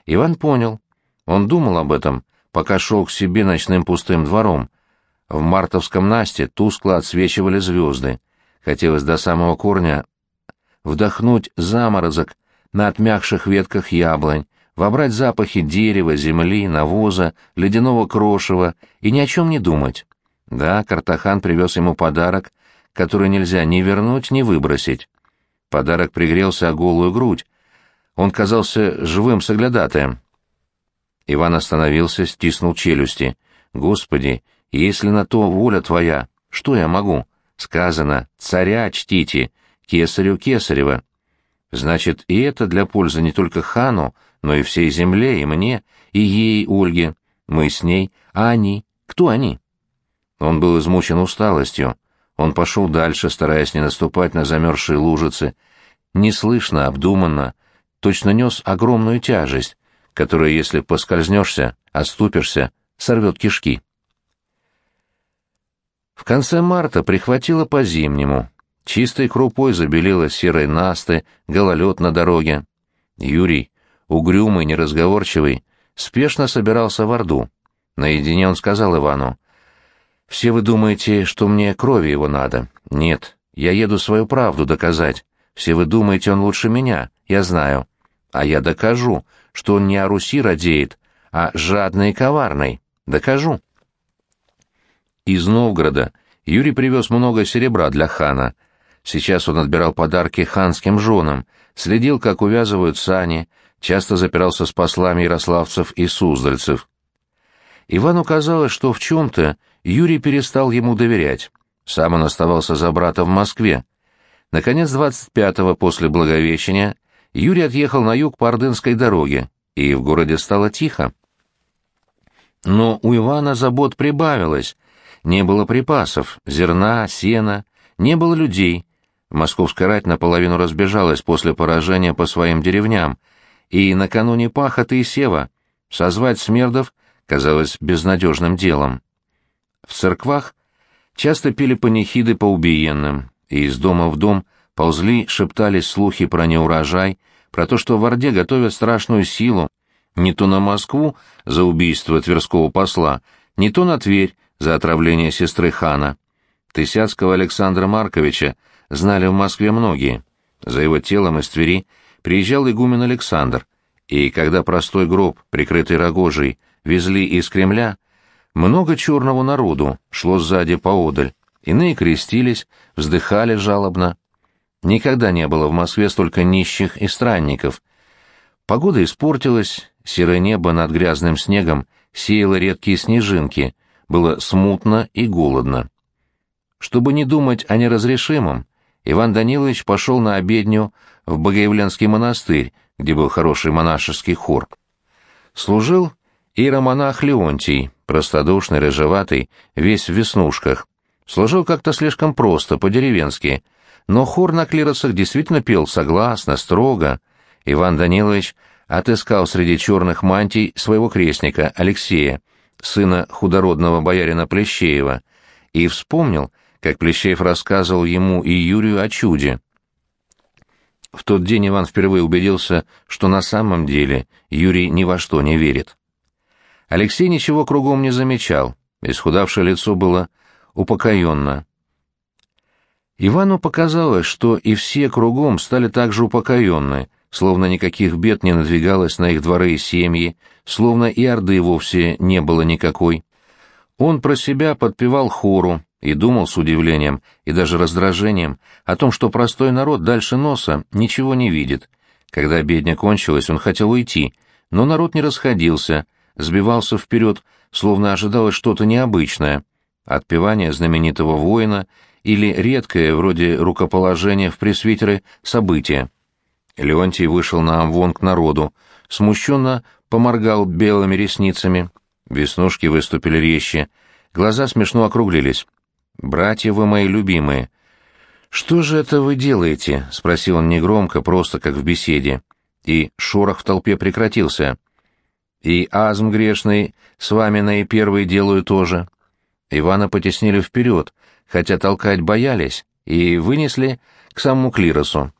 Иван понял. Он думал об этом, пока шел к себе ночным пустым двором. В мартовском Насте тускло отсвечивали звезды. Хотелось до самого корня вдохнуть заморозок на отмякших ветках яблонь, вобрать запахи дерева, земли, навоза, ледяного крошева и ни о чем не думать. Да, Картахан привез ему подарок, который нельзя ни вернуть, ни выбросить. Подарок пригрелся о голую грудь. Он казался живым соглядатаем. Иван остановился, стиснул челюсти. «Господи, если на то воля твоя, что я могу? Сказано, царя чтите, кесарю кесарева. Значит, и это для пользы не только хану, но и всей земле, и мне, и ей, Ольге. Мы с ней, а они? Кто они?» Он был измучен усталостью. Он пошел дальше, стараясь не наступать на замерзшие лужицы. Неслышно, обдуманно, точно нес огромную тяжесть, которая, если поскользнешься, оступишься, сорвет кишки. В конце марта прихватило по-зимнему. Чистой крупой забелела серой насты, гололед на дороге. Юрий, угрюмый, неразговорчивый, спешно собирался в Орду. Наедине он сказал Ивану: «Все вы думаете, что мне крови его надо. Нет, я еду свою правду доказать. Все вы думаете, он лучше меня, я знаю. А я докажу, что он не о Руси радеет, а жадный и коварный. Докажу». Из Новгорода Юрий привез много серебра для хана. Сейчас он отбирал подарки ханским женам, следил, как увязывают сани, часто запирался с послами ярославцев и суздальцев. Ивану казалось, что в чем-то Юрий перестал ему доверять. Сам он оставался за брата в Москве. Наконец, 25-го после Благовещения Юрий отъехал на юг по Ордынской дороге, и в городе стало тихо. Но у Ивана забот прибавилось. Не было припасов, зерна, сена, не было людей. Московская рать наполовину разбежалась после поражения по своим деревням, и накануне пахоты и сева созвать смердов казалось безнадежным делом. В церквах часто пели панихиды по убиенным, и из дома в дом ползли, шептались слухи про неурожай, про то, что в Орде готовят страшную силу, не то на Москву за убийство тверского посла, не то на Тверь за отравление сестры хана. Тысяцкого Александра Марковича знали в Москве многие. За его телом из Твери приезжал игумен Александр, и когда простой гроб, прикрытый рогожей, везли из Кремля, много черного народу шло сзади поодаль. Иные крестились, вздыхали жалобно. Никогда не было в Москве столько нищих и странников. Погода испортилась, серое небо над грязным снегом сеяло редкие снежинки, было смутно и голодно. Чтобы не думать о неразрешимом, Иван Данилович пошел на обедню в Богоявленский монастырь, где был хороший монашеский хор. Служил иеромонах Леонтий, простодушный, рыжеватый, весь в веснушках. Служил как-то слишком просто, по-деревенски, но хор на клиросах действительно пел согласно, строго. Иван Данилович отыскал среди черных мантий своего крестника Алексея, сына худородного боярина Плещеева, и вспомнил, как Плещеев рассказывал ему и Юрию о чуде. В тот день Иван впервые убедился, что на самом деле Юрий ни во что не верит. Алексей ничего кругом не замечал, исхудавшее лицо было упокоенно. Ивану показалось, что и все кругом стали так же упокоенны, словно никаких бед не надвигалось на их дворы и семьи, словно и орды вовсе не было никакой. Он про себя подпевал хору и думал с удивлением и даже раздражением о том, что простой народ дальше носа ничего не видит. Когда обедня кончилась, он хотел уйти, но народ не расходился, сбивался вперед, словно ожидалось что-то необычное. Отпевание знаменитого воина или редкое, вроде рукоположения в пресвитеры, событие. Леонтий вышел на амвон к народу, смущенно поморгал белыми ресницами. Веснушки выступили резче, глаза смешно округлились. «Братья вы мои любимые, что же это вы делаете?» — спросил он негромко, просто как в беседе. И шорох в толпе прекратился. «И азм грешный с вами наипервый делаю тоже». Ивана потеснили вперед, хотя толкать боялись, и вынесли к самому клиросу.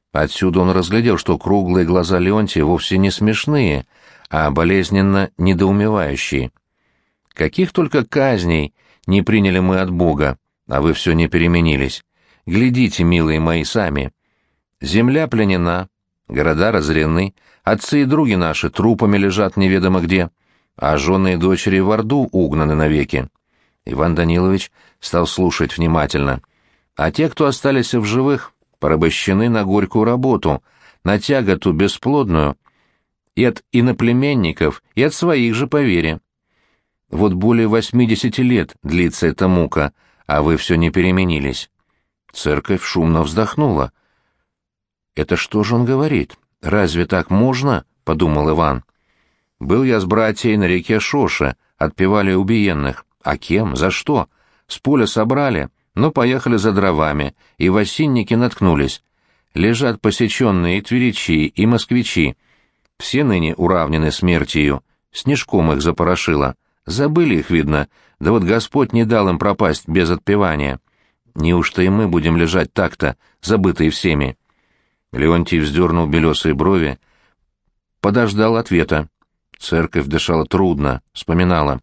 Отсюда он разглядел, что круглые глаза Леонтия вовсе не смешные, а болезненно недоумевающие. «Каких только казней не приняли мы от Бога, а вы все не переменились. Глядите, милые мои, сами. Земля пленена, города разорены, отцы и други наши трупами лежат неведомо где, а жены и дочери в Орду угнаны навеки». Иван Данилович стал слушать внимательно. «А те, кто остались в живых, порабощены на горькую работу, на тяготу бесплодную, и от иноплеменников, и от своих же по вере. Вот более 80 лет длится эта мука, а вы все не переменились». Церковь шумно вздохнула. «Это что же он говорит? Разве так можно?» — подумал Иван. «Был я с братьей на реке Шоше, отпевали убиенных. А кем? За что? С поля собрали, но поехали за дровами, и в осинники наткнулись. Лежат посеченные и тверичи, и москвичи. Все ныне уравнены смертью, снежком их запорошило. Забыли их, видно, да вот Господь не дал им пропасть без отпевания. Неужто и мы будем лежать так-то, забытые всеми?» Леонтий вздернул белесые брови, подождал ответа. Церковь дышала трудно, вспоминала.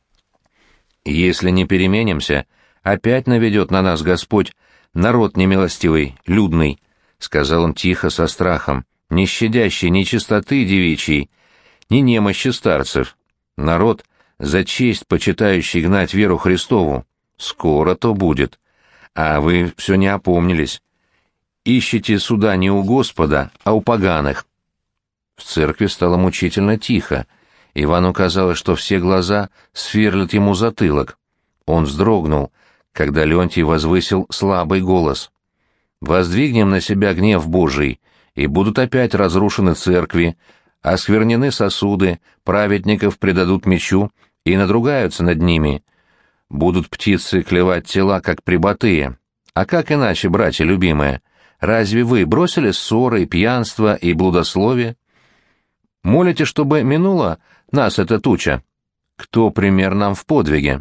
«Если не переменимся, опять наведет на нас Господь народ немилостивый, людный», — сказал он тихо, со страхом, «не щадящий ни чистоты девичьей, ни немощи старцев. Народ, за честь почитающий гнать веру Христову. Скоро то будет. А вы все не опомнились. Ищите суда не у Господа, а у поганых». В церкви стало мучительно тихо. Ивану казалось, что все глаза сверлят ему затылок. Он вздрогнул, когда Леонтий возвысил слабый голос. «Воздвигнем на себя гнев Божий, и будут опять разрушены церкви, осквернены сосуды, праведников предадут мечу и надругаются над ними. Будут птицы клевать тела, как прибатые. А как иначе, братья любимые? Разве вы бросили ссоры, пьянство и блудословие? Молите, чтобы минула нас эта туча? Кто пример нам в подвиге?»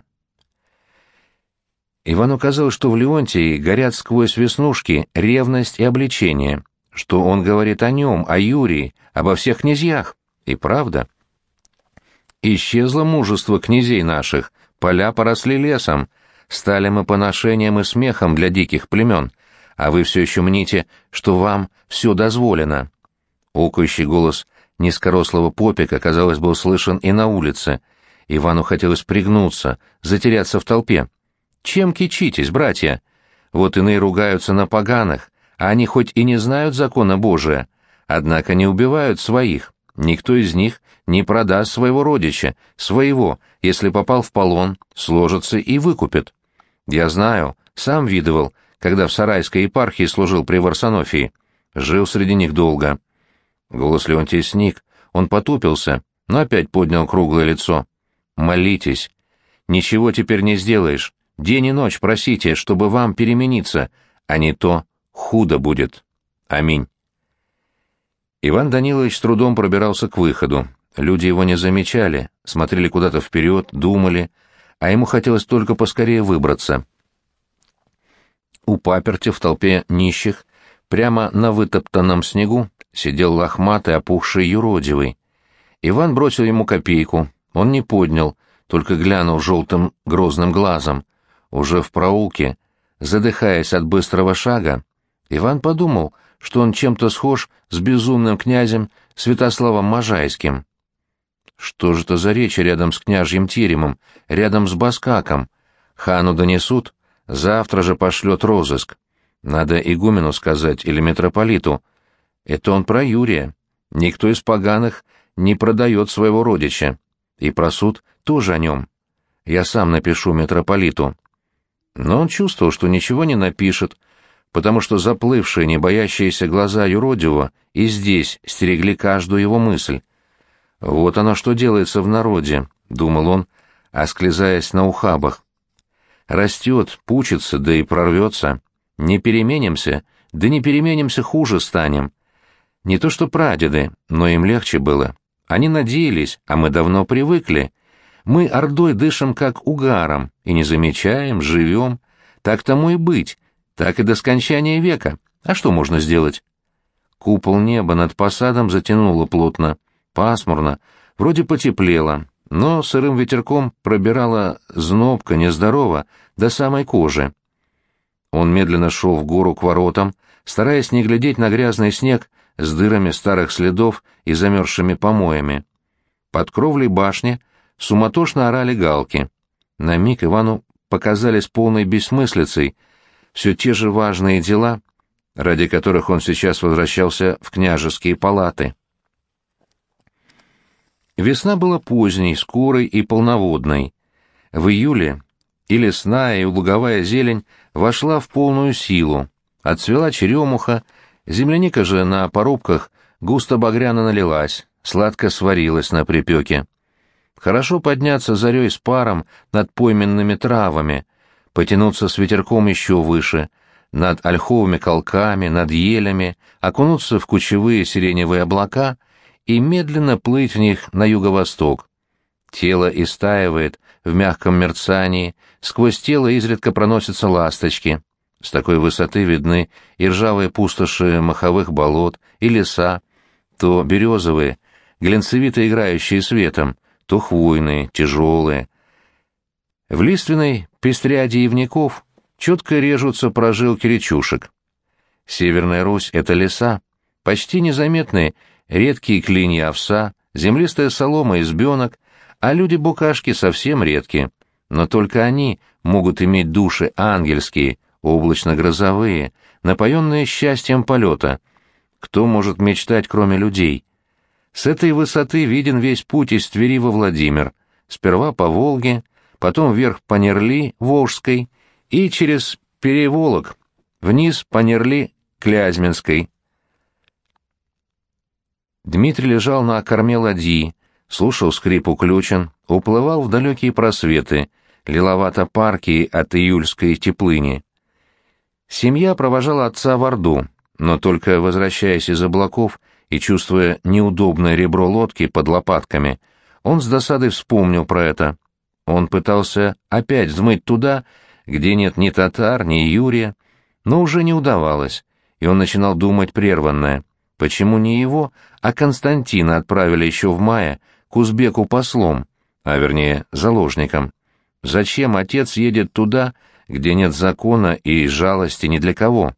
Ивану казалось, что в Леонтии горят сквозь веснушки ревность и обличение, что он говорит о нем, о Юрии, обо всех князьях. И правда. «Исчезло мужество князей наших, поля поросли лесом, стали мы поношением и смехом для диких племен, а вы все еще мните, что вам все дозволено». Окающий голос низкорослого попика, казалось, был слышен и на улице. Ивану хотелось пригнуться, затеряться в толпе. «Чем кичитесь, братья? Вот иные ругаются на поганых, а они хоть и не знают закона Божия, однако не убивают своих. Никто из них не продаст своего родича, своего, если попал в полон, сложится и выкупит. Я знаю, сам видывал, когда в Сарайской епархии служил при Варсонофии. Жил среди них долго». Голос Леонтия сник, он потупился, но опять поднял круглое лицо. «Молитесь. Ничего теперь не сделаешь. День и ночь просите, чтобы вам перемениться, а не то худо будет. Аминь». Иван Данилович с трудом пробирался к выходу. Люди его не замечали, смотрели куда-то вперед, думали, а ему хотелось только поскорее выбраться. У паперти в толпе нищих, прямо на вытоптанном снегу, сидел лохматый, опухший юродивый. Иван бросил ему копейку, он не поднял, только глянул желтым грозным глазом. Уже в проулке, задыхаясь от быстрого шага, Иван подумал, что он чем-то схож с безумным князем Святославом Можайским. Что же это за речи рядом с княжьим теремом, рядом с Баскаком? Хану донесут, завтра же пошлет розыск. Надо игумену сказать или митрополиту. Это он про Юрия. Никто из поганых не продает своего родича. И про суд тоже о нем. Я сам напишу митрополиту. Но он чувствовал, что ничего не напишет, потому что заплывшие, не боящиеся глаза юродивого и здесь стерегли каждую его мысль. «Вот оно что делается в народе», — думал он, осклизаясь на ухабах. «Растет, пучится, да и прорвется. Не переменимся, да не переменимся, хуже станем. Не то что прадеды, но им легче было. Они надеялись, а мы давно привыкли. Мы ордой дышим как угаром, и не замечаем, живем. Так тому и быть, так и до скончания века. А что можно сделать?» Купол неба над посадом затянуло плотно, пасмурно, вроде потеплело, но сырым ветерком пробирала знобка нездорово до самой кожи. Он медленно шел в гору к воротам, стараясь не глядеть на грязный снег с дырами старых следов и замерзшими помоями. Под кровлей башни суматошно орали галки. На миг Ивану показались полной бессмыслицей все те же важные дела, ради которых он сейчас возвращался в княжеские палаты. Весна была поздней, скорой и полноводной. В июле и лесная, и луговая зелень вошла в полную силу. Отцвела черемуха, земляника же на порубках густо багряно налилась, сладко сварилась на припеке. Хорошо подняться зарей с паром над пойменными травами, потянуться с ветерком еще выше, над ольховыми колками, над елями, окунуться в кучевые сиреневые облака и медленно плыть в них на юго-восток. Тело истаивает в мягком мерцании, сквозь тело изредка проносятся ласточки. С такой высоты видны и ржавые пустоши моховых болот, и леса, то березовые, глянцевито играющие светом, то хвойные, тяжелые. В лиственной пестряди ивняков четко режутся прожилки речушек. Северная Русь — это леса, почти незаметные редкие клинья овса, землистая солома избенок, а люди-букашки совсем редкие, но только они могут иметь души ангельские, облачно-грозовые, напоенные счастьем полета. Кто может мечтать, кроме людей? С этой высоты виден весь путь из Твери во Владимир, сперва по Волге, потом вверх по Нерли Волжской и через Переволок вниз по Нерли Клязьминской. Дмитрий лежал на корме ладьи, слушал скрип уключен, уплывал в далекие просветы, лиловато-паркие от июльской теплыни. Семья провожала отца в Орду, но только возвращаясь из облаков и чувствуя неудобное ребро лодки под лопатками, он с досадой вспомнил про это. Он пытался опять взмыть туда, где нет ни татар, ни Юрия, но уже не удавалось, и он начинал думать прерванное. Почему не его, а Константина отправили еще в мае к узбеку послом, а вернее заложником? Зачем отец едет туда, где нет закона и жалости ни для кого?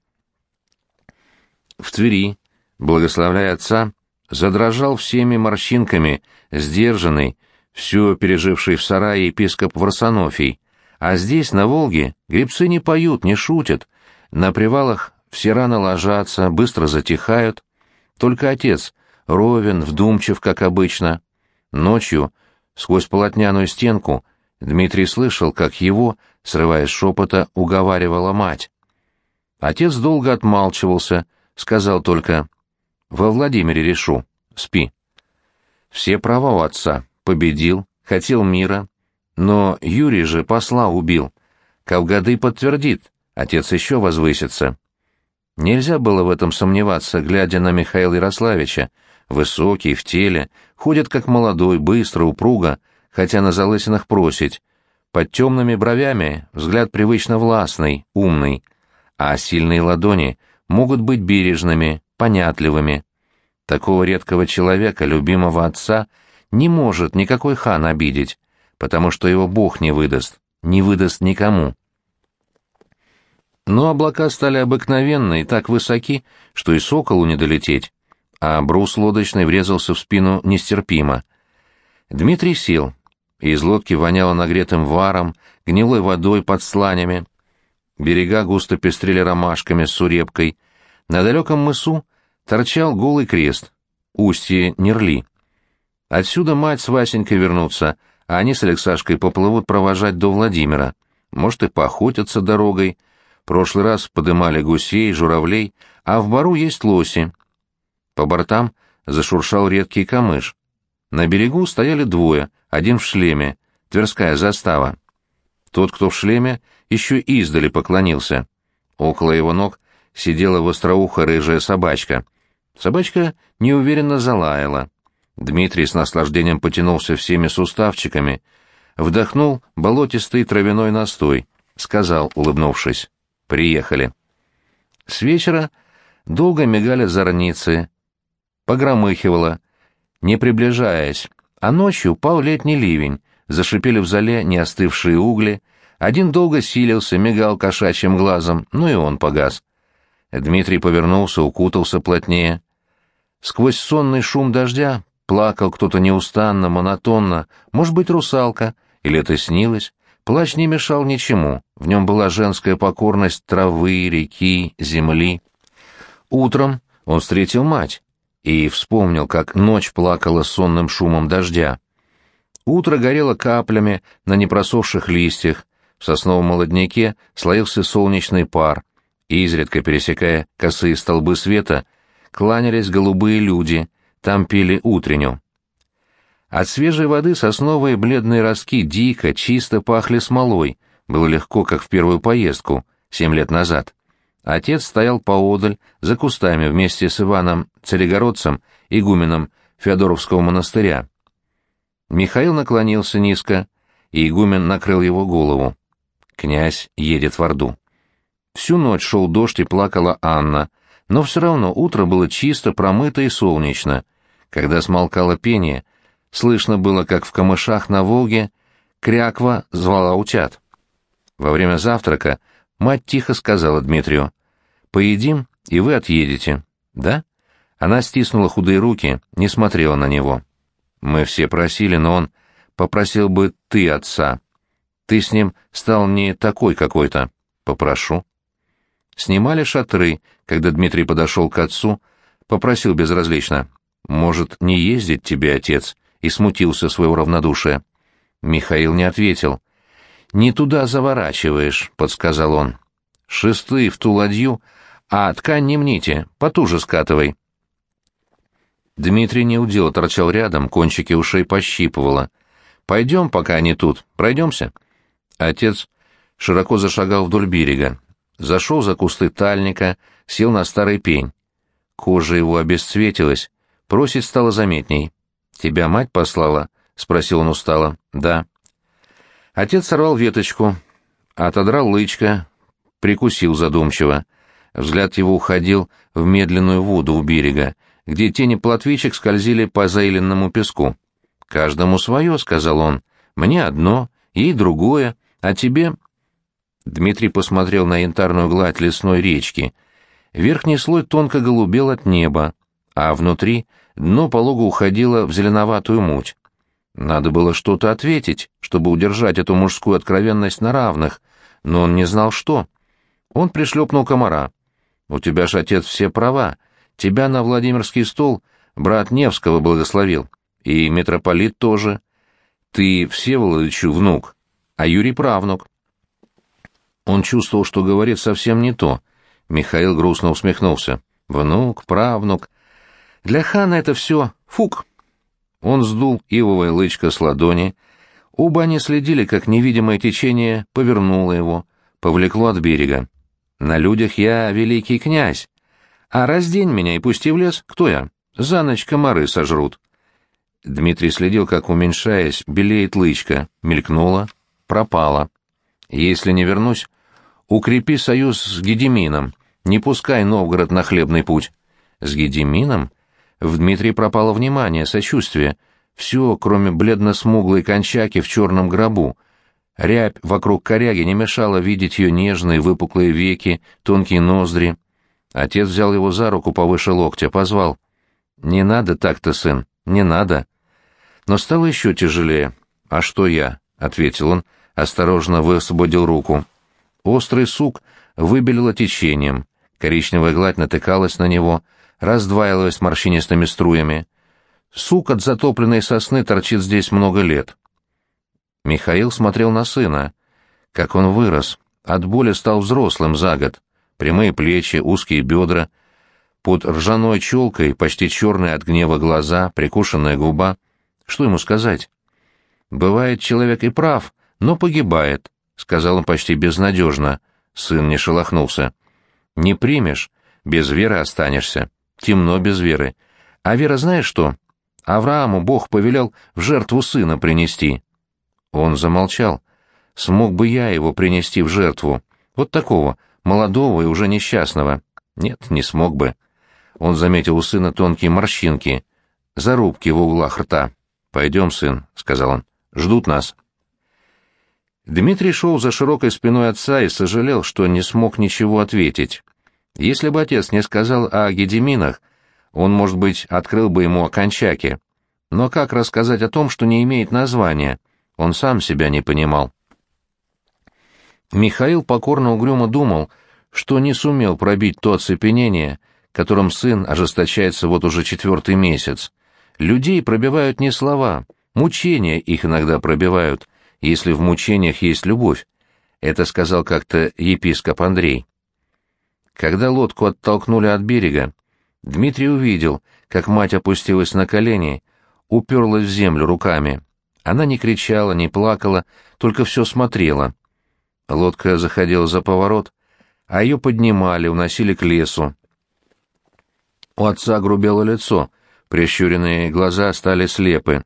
В Твери, благословляя отца, задрожал всеми морщинками, сдержанный, все переживший в сарае епископ Варсонофий, а здесь, на Волге, гребцы не поют, не шутят, на привалах все рано ложатся, быстро затихают, только отец ровен, вдумчив, как обычно. Ночью, сквозь полотняную стенку, Дмитрий слышал, как его, срываясь с шепота, уговаривала мать. Отец долго отмалчивался, сказал только: «Во Владимире решу, спи». Все права у отца, победил, хотел мира, но Юрий же посла убил. Кавгады подтвердит, отец еще возвысится. Нельзя было в этом сомневаться, глядя на Михаила Ярославича. Высокий, в теле, ходит как молодой, быстро, упруго, хотя на залысинах просить. Под темными бровями взгляд привычно властный, умный. А сильные ладони могут быть бережными, понятливыми. Такого редкого человека, любимого отца, не может никакой хан обидеть, потому что его Бог не выдаст никому. Но облака стали обыкновенны и так высоки, что и соколу не долететь, а брус лодочный врезался в спину нестерпимо. Дмитрий сел, и из лодки воняло нагретым варом, гнилой водой под сланями. Берега густо пестрели ромашками с сурепкой. На далеком мысу торчал голый крест, устье Нерли. Отсюда мать с Васенькой вернутся, а они с Алексашкой поплывут провожать до Владимира. Может, и поохотятся дорогой. Прошлый раз подымали гусей, журавлей, а в бару есть лоси. По бортам зашуршал редкий камыш. На берегу стояли двое, один в шлеме, Тверская застава. Тот, кто в шлеме, еще издали поклонился. Около его ног сидела востроухая рыжая собачка. Собачка неуверенно залаяла. Дмитрий с наслаждением потянулся всеми суставчиками, вдохнул болотистый травяной настой, сказал, улыбнувшись: «Приехали». С вечера Долго мигали зорницы, погромыхивало, не приближаясь, а ночью упал летний ливень, зашипели в зале неостывшие угли, один долго силился, мигал кошачьим глазом, но и он погас. Дмитрий повернулся, укутался плотнее. Сквозь сонный шум дождя плакал кто-то неустанно, монотонно, может быть, русалка, или это снилось. Плач не мешал ничему, в нем была женская покорность травы, реки, земли. Утром он встретил мать и вспомнил, как ночь плакала сонным шумом дождя. Утро горело каплями на непросохших листьях, в сосновом молодняке слоился солнечный пар, и, изредка пересекая косые столбы света, кланялись голубые люди, там пели утренню. От свежей воды сосновые бледные ростки дико, чисто пахли смолой, было легко, как в первую поездку, 7 лет назад. Отец стоял поодаль, за кустами, вместе с Иваном Царегородцем, игуменом Феодоровского монастыря. Михаил наклонился низко, и игумен накрыл его голову. Князь едет в Орду. Всю ночь шел дождь и плакала Анна, но все равно утро было чисто, промыто и солнечно. Когда смолкало пение, слышно было, как в камышах на Волге кряква звала утят. Во время завтрака мать тихо сказала Дмитрию: «Поедим, и вы отъедете». «Да?» Она стиснула худые руки, не смотрела на него. «Мы все просили, но он попросил бы ты отца. Ты с ним стал не такой какой-то. Попрошу». Снимали шатры, когда Дмитрий подошел к отцу, попросил безразлично: «Может, не ездить тебе, отец?» и смутился своего равнодушия. Михаил не ответил. «Не туда заворачиваешь», — подсказал он. «Шесты в ту ладью, а ткань не мните, потуже скатывай». Дмитрий неудел торчал рядом, кончики ушей пощипывало. «Пойдем, пока они тут, пройдемся». Отец широко зашагал вдоль берега. Зашел за кусты тальника, сел на старый пень. Кожа его обесцветилась, просить стало заметней. «Тебя мать послала?» — спросил он устало. «Да». Отец сорвал веточку, отодрал лычко, прикусил задумчиво. Взгляд его уходил в медленную воду у берега, где тени плотвичек скользили по заиленному песку. «Каждому свое», — сказал он. «Мне одно, ей другое, а тебе...» Дмитрий посмотрел на янтарную гладь лесной речки. Верхний слой тонко голубел от неба, а внутри дно полого уходило в зеленоватую муть. Надо было что-то ответить, чтобы удержать эту мужскую откровенность на равных, но он не знал, что. Он пришлепнул комара. «У тебя ж, отец, все права. Тебя на Владимирский стол брат Невского благословил. И митрополит тоже. Ты Всеволодычу внук, а Юрий правнук». Он чувствовал, что говорит совсем не то. Михаил грустно усмехнулся. «Внук, правнук. Для хана это все фук». Он сдул ивовое лычко с ладони. Оба они следили, как невидимое течение повернуло его, повлекло от берега. «На людях я великий князь. А раздень меня и пусти в лес, кто я? За ночь комары сожрут». Дмитрий следил, как, уменьшаясь, белеет лычко, мелькнуло, пропало. «Если не вернусь, укрепи союз с Гедемином, не пускай Новгород на хлебный путь». «С Гедемином?» В Дмитрии пропало внимание, сочувствие. Все, кроме бледно-смуглой кончаки в черном гробу. Рябь вокруг коряги не мешала видеть ее нежные выпуклые веки, тонкие ноздри. Отец взял его за руку повыше локтя, позвал. «Не надо так-то, сын, не надо». Но стало еще тяжелее. «А что я?» — ответил он, осторожно высвободил руку. Острый сук выбелило течением, коричневая гладь натыкалась на него, раздваивалась морщинистыми струями. Сук от затопленной сосны торчит здесь много лет. Михаил смотрел на сына. Как он вырос, от боли стал взрослым за год. Прямые плечи, узкие бедра, под ржаной челкой почти черные от гнева глаза, прикушенная губа. Что ему сказать? «Бывает, человек и прав, но погибает», — сказал он почти безнадежно. Сын не шелохнулся. «Не примешь, без веры останешься. Темно без веры. А вера знаешь что? Аврааму Бог повелел в жертву сына принести». Он замолчал. «Смог бы я его принести в жертву? Вот такого, молодого и уже несчастного. Нет, не смог бы. Он заметил у сына тонкие морщинки, зарубки в углах рта. «Пойдем, сын», — сказал он, — «ждут нас». Дмитрий шел за широкой спиной отца и сожалел, что не смог ничего ответить. Если бы отец не сказал о Гедиминах, он, может быть, открыл бы ему о Кончаке. Но как рассказать о том, что не имеет названия? Он сам себя не понимал. Михаил покорно-угрюмо думал, что не сумел пробить то оцепенение, которым сын ожесточается вот уже 4-й месяц. Людей пробивают не слова, мучения их иногда пробивают, если в мучениях есть любовь. Это сказал как-то епископ Андрей. Когда лодку оттолкнули от берега, Дмитрий увидел, как мать опустилась на колени, уперлась в землю руками. Она не кричала, не плакала, только все смотрела. Лодка заходила за поворот, а ее поднимали, уносили к лесу. У отца грубело лицо, прищуренные глаза стали слепы.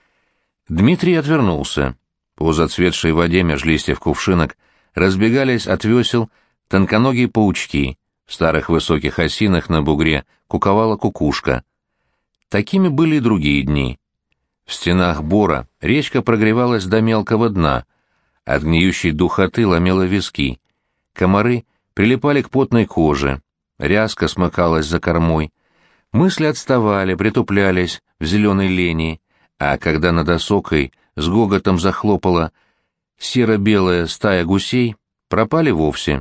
Дмитрий отвернулся. По зацветшей воде меж листьев кувшинок разбегались от весел тонконогие паучки, в старых высоких осинах на бугре куковала кукушка. Такими были и другие дни. В стенах бора речка прогревалась до мелкого дна, от гниющей духоты ломила виски. Комары прилипали к потной коже, ряска смыкалась за кормой. Мысли отставали, притуплялись в зеленой лени, а когда над осокой с гоготом захлопала серо-белая стая гусей, пропали вовсе.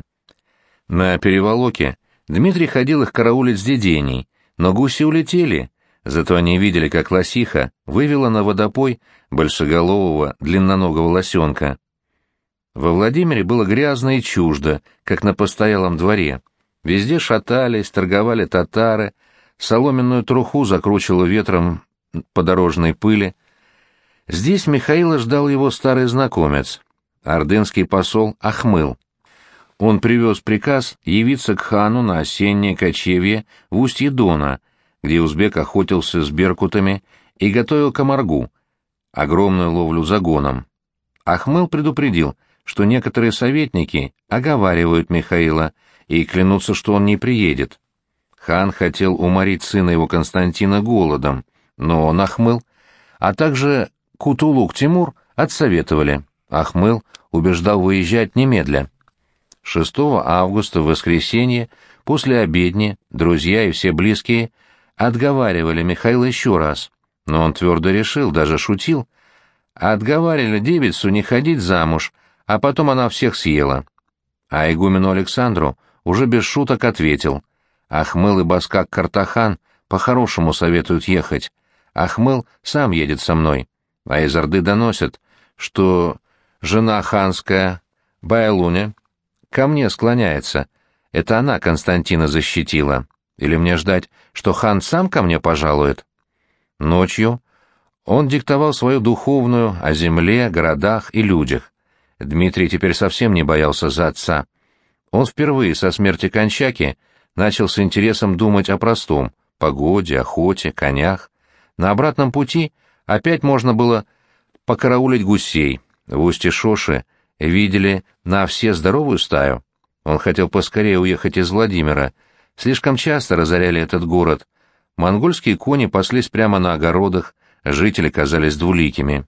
На переволоке Дмитрий ходил их караулить с деденей, но гуси улетели, зато они видели, как лосиха вывела на водопой большеголового длинноногого лосенка. Во Владимире было грязно и чуждо, как на постоялом дворе. Везде шатались, торговали татары, соломенную труху закручивало ветром по дорожной пыли. Здесь Михаила ждал его старый знакомец, ордынский посол Ахмыл. Он привез приказ явиться к хану на осеннее кочевье в устье Дона, где узбек охотился с беркутами и готовил камаргу, огромную ловлю загоном. Ахмыл предупредил, что некоторые советники оговаривают Михаила и клянутся, что он не приедет. Хан хотел уморить сына его Константина голодом, но он, Ахмыл, а также Кутулук Тимур отсоветовали. Ахмыл убеждал выезжать немедля. 6 августа, в воскресенье, после обедни, друзья и все близкие отговаривали Михаила еще раз, но он твердо решил, даже шутил. Отговаривали девицу не ходить замуж, а потом она всех съела. А игумену Александру уже без шуток ответил: Ахмыл и Баскак Картахан по-хорошему советуют ехать. Ахмыл сам едет со мной, а из Орды доносят, что жена ханская, Байлуня, ко мне склоняется. Это она Константина защитила. Или мне ждать, что хан сам ко мне пожалует? Ночью он диктовал свою духовную о земле, городах и людях. Дмитрий теперь совсем не боялся за отца. Он впервые со смерти Кончаки начал с интересом думать о простом — погоде, охоте, конях. На обратном пути опять можно было покараулить гусей. В устье Шоши видели на все здоровую стаю. Он хотел поскорее уехать из Владимира. Слишком часто разоряли этот город. Монгольские кони паслись прямо на огородах, жители казались двуликими.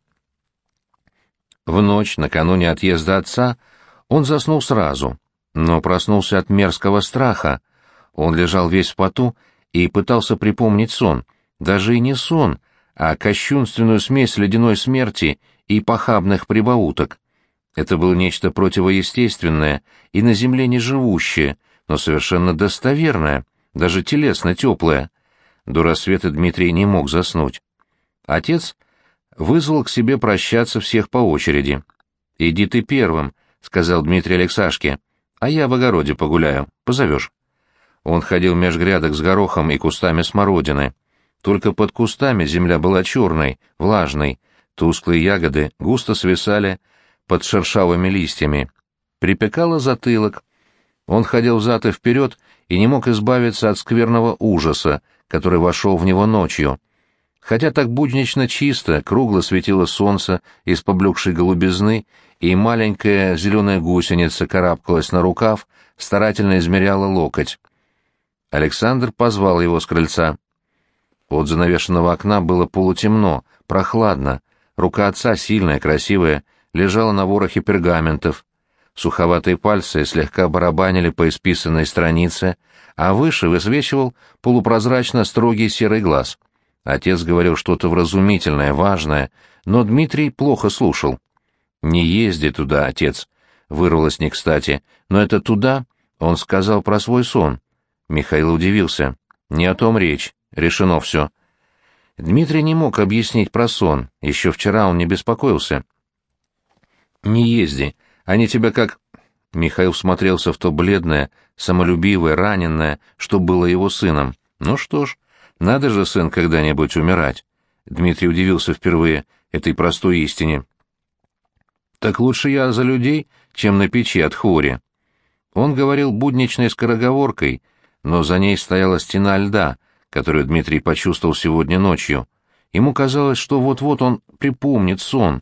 В ночь, накануне отъезда отца, он заснул сразу, но проснулся от мерзкого страха. Он лежал весь в поту и пытался припомнить сон. Даже и не сон, а кощунственную смесь ледяной смерти и похабных прибауток. Это было нечто противоестественное и на земле не живущее, но совершенно достоверное, даже телесно теплое. До рассвета Дмитрий не мог заснуть. Отец вызвал к себе прощаться всех по очереди. «Иди ты первым», — сказал Дмитрий Алексашке, — «а я в огороде погуляю, позовешь». Он ходил меж грядок с горохом и кустами смородины. Только под кустами земля была черной, влажной, тусклые ягоды густо свисали под шершавыми листьями. Припекало затылок. Он ходил взад и вперед и не мог избавиться от скверного ужаса, который вошел в него ночью. Хотя так буднично чисто, кругло светило солнце из поблекшей голубизны, и маленькая зеленая гусеница карабкалась на рукав, старательно измеряла локоть. Александр позвал его с крыльца. От занавешенного окна было полутемно, прохладно. Рука отца, сильная, красивая, лежала на ворохе пергаментов. Суховатые пальцы слегка барабанили по исписанной странице, а выше высвечивал полупрозрачно строгий серый глаз. Отец говорил что-то вразумительное, важное, но Дмитрий плохо слушал. «Не езди туда, отец», — вырвалось не кстати, но это туда он сказал про свой сон. Михаил удивился. «Не о том речь, решено все». Дмитрий не мог объяснить про сон, еще вчера он не беспокоился. «Не езди, они тебя как...» Михаил всмотрелся в то бледное, самолюбивое, раненое, что было его сыном. «Ну что ж, надо же, сын, когда-нибудь умирать». Дмитрий удивился впервые этой простой истине. «Так лучше я за людей, чем на печи от хвори». Он говорил будничной скороговоркой, но за ней стояла стена льда, которую Дмитрий почувствовал сегодня ночью. Ему казалось, что вот-вот он припомнит сон.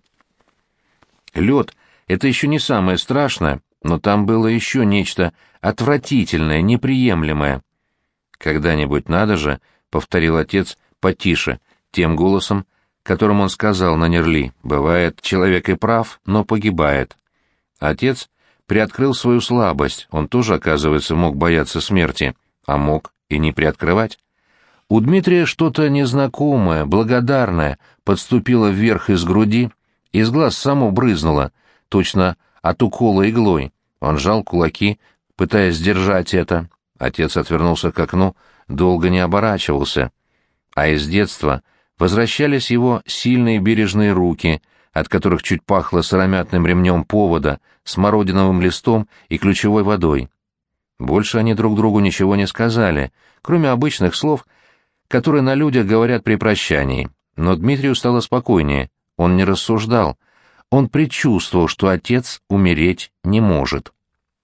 Лед — это еще не самое страшное, но там было еще нечто отвратительное, неприемлемое. «Когда-нибудь надо же», — повторил отец потише, тем голосом, которым он сказал на Нерли, «бывает, человек и прав, но погибает». Отец приоткрыл свою слабость, он тоже, оказывается, мог бояться смерти, а мог и не приоткрывать. У Дмитрия что-то незнакомое, благодарное подступило вверх из груди, из глаз само брызнуло, точно от укола иглой. Он сжал кулаки, пытаясь сдержать это. Отец отвернулся к окну, долго не оборачивался. А из детства возвращались его сильные бережные руки, от которых чуть пахло сыромятным ремнем повода, смородиновым листом и ключевой водой. Больше они друг другу ничего не сказали, кроме обычных слов, которые на людях говорят при прощании. Но Дмитрию стало спокойнее, он не рассуждал, он предчувствовал, что отец умереть не может.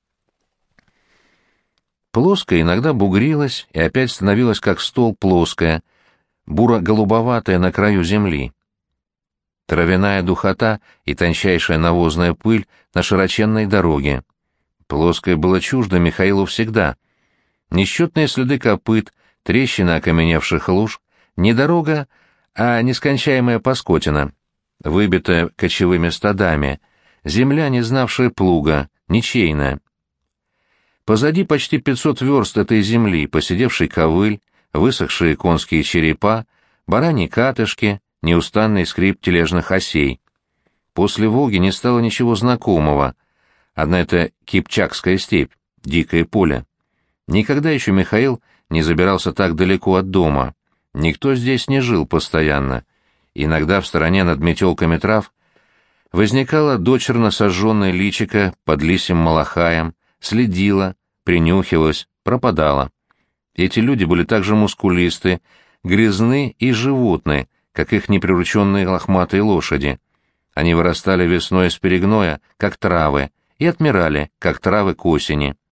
Плоская иногда бугрилась и опять становилась как стол плоская, буро-голубоватая на краю земли. Травяная духота и тончайшая навозная пыль на широченной дороге. Плоское было чуждо Михаилу всегда. Несчетные следы копыт, трещины окаменевших луж, не дорога, а нескончаемая паскотина, выбитая кочевыми стадами, земля, не знавшая плуга, ничейная. Позади почти 500 верст этой земли, поседевший ковыль, высохшие конские черепа, бараньи катышки, неустанный скрип тележных осей. После Волги не стало ничего знакомого. Одна эта Кипчакская степь, дикое поле. Никогда еще Михаил не забирался так далеко от дома. Никто здесь не жил постоянно. Иногда в стороне над метелками трав возникала дочерно сожженная личико под лисьим малахаем, следила, принюхивалась, пропадала. Эти люди были также мускулисты, грязны и животные, как их неприрученные лохматые лошади. Они вырастали весной из перегноя, как травы, и отмирали, как травы к осени.